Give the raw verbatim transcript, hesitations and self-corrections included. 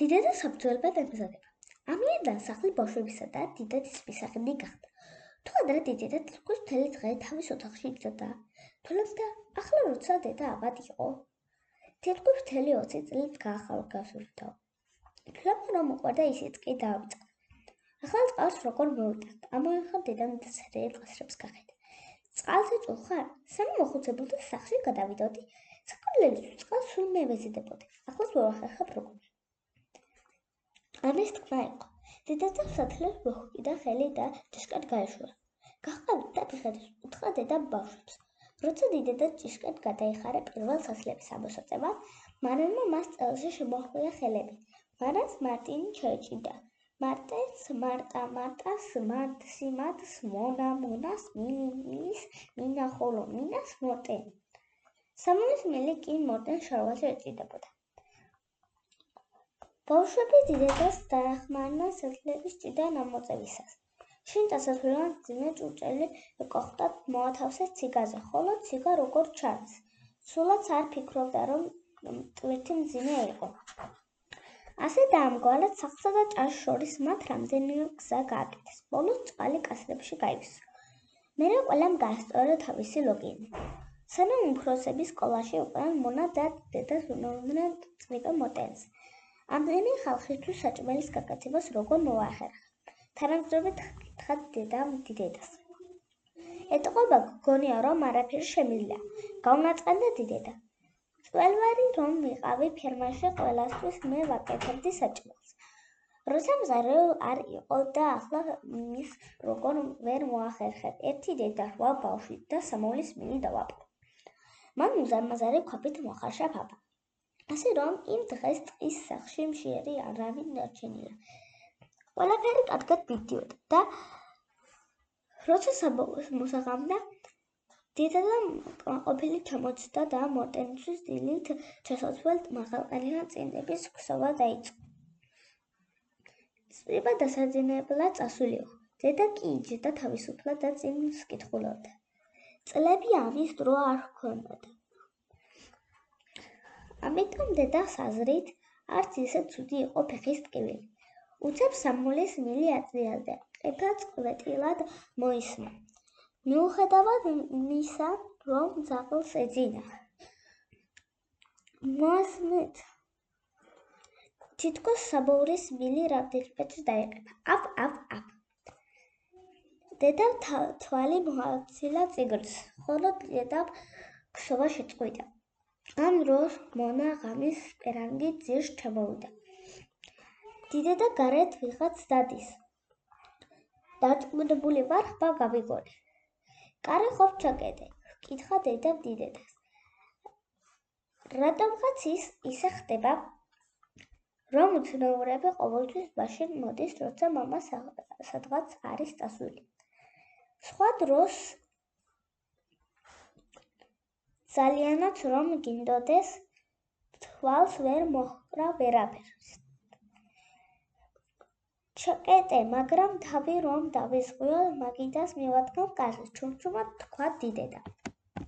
დიდედა საბრძოლებად ემზადება. ამიერიდან სახლი ბავშვებისა და დიდედის მისაღები გახდა. თუ ადრე დიდედა თითქოს მთელი დღე თავის ოთახში იბრძოდა, თვლობდა, ახლა როცა დედა აბად იყო, თითქოს მთელი ოცი წლით გაახალგაზრდა. თვლობდა, რომ უყვარდა ისიც კი დაამწყდა. ახლა წყალს როგორ მოვიტანთ? ამოიღო დედამ ცრიელ კასრებს გაყიდა. წყალზე წულ ხარ? სანამ მოხუცებულთა სახლში გადავიდოდი, საკვირველის წყალს სულ მე ვეზიდებოდი. ახლაც მოვახერხებ როგორ. ამის თქმა იყო. დედასთან სათლებს მოჰკიდა ხელი და ჭიშკად გაეშურა. გაჰყავდით და ფიხედეს, უთხრა დედამ ბავშვებს. როცა დიდედა ჭიშკად გადაიხარა პირველ სასლების ამოსაწევად, მარანმა მას წელში შემოჰყვია ხელები. მარანს მარტინი ჩაეჭიდა. მარტეს მარტა მარტას მართ სიმართს მონა მონას მილი მილის მინა ხოლო მინას მორტენ. სამონის მილი კი მორტენ შარვალზე ეჭიდებოდა. ბავშვები დიდედას დაეხმარნენ სასლების ჭიდან ამოწევისას. შინ დასასრულად ძიმე ჭურჭელი ეკოხტათ მოათავსეს ციგაზე, ხოლო ციგა როგორ ჩანს. სულაც არ ფიქრობდა, რომ ტვირთი მძიმე იყო. ასე დაამგვარად სახლსა და ჭარს შორის მათ რამდენიმე გზა გააკეთეს. ბოლოს წყალი კასრებში გაივსო. მერე ყველამ გაასწორა თავისი ლოგინი. სანამ უფროსები სკოლაში იყვნენ, მონა და დედას უნოდნენ წვიდა მოტენს. ამდენი ხალხისთვის საჭმელის გაკეთებას როგორ მოვახერხა? თანამედროვე თხა დედამ დიდედას. ეტყობა გონია, რომ არაფერი შემიძლია. გაუნაწყენდა დიდედა. წველვარი რომ ვიყავი ფერმაში, ყველასთვის მე ვაკეთებდი საჭმელს. როცა მზარეულ არ იყო და ახლა მის როგორ ვერ მოახერხებ. ერთი დედა, რვა ბავშვი და სამოვლის მილი დავაპყრო. მან მზარმაზარი ქვაბით მოხარშა პაპა. ასე რომ იმ დღეს ტყის სახლში მშიერი არავინ დარჩენილა. ყველაფერი კარგად მიდიოდა და როცა საბოლოოს მოსაღამდა, დედამ ყოფილი ჩამოწდა და მორტენთვის დილით ჩასასვლელ მაღალყელიან წინდების ქსოვა დაიწყო. წვიმა დასაძინებლად წასულიო. დედა კი იჯდა თავისუფლად და წინს კითხულობდა. წლები ამის დრო არ ჰქონდათ. ამიტომ დედას აზრით არც ისე ცუდი იყო ფეხის ტკივილი. უცებ სამმულის მილი აწიალდა, ყეფა წყვეტილად მოისმა. მიუხედავად იმისა, რომ ძაღლს ეძინა. მოასმეთ. თითქოს საბოვრის მილი რამდენიმეჯერ დაეყეფა. აფ, აფ, აფ. დედამ თვალი მოაცილა წიგნს, ხოლო დედამ ქსოვა შეწყვიტა. ამ დროს მონა ღამის პერანგით ძირს ჩამოვიდა. დიდედა გარეთ ვიღაც დადის. დარწმუნებული ვარ, ხმა გავიგონე. კარი ხომ ჩაკეტე? ჰკითხა დედამ დიდედას. რატომღაც ის ისე ხდება, რომ უცნაურები ყოველთვის მაშინ მოდის, როცა მამა სადღაც არის წასული. სხვა დროს ძალიანაც რომ გინდოდეს, თვალს ვერ მოჰკრა ვერაფერს. ჩაკეტე, მაგრამ თავი რომ დავისყვიო, მაგიდას მივადგავ კარს, ჩუმჩუმად თქვა დიდედა.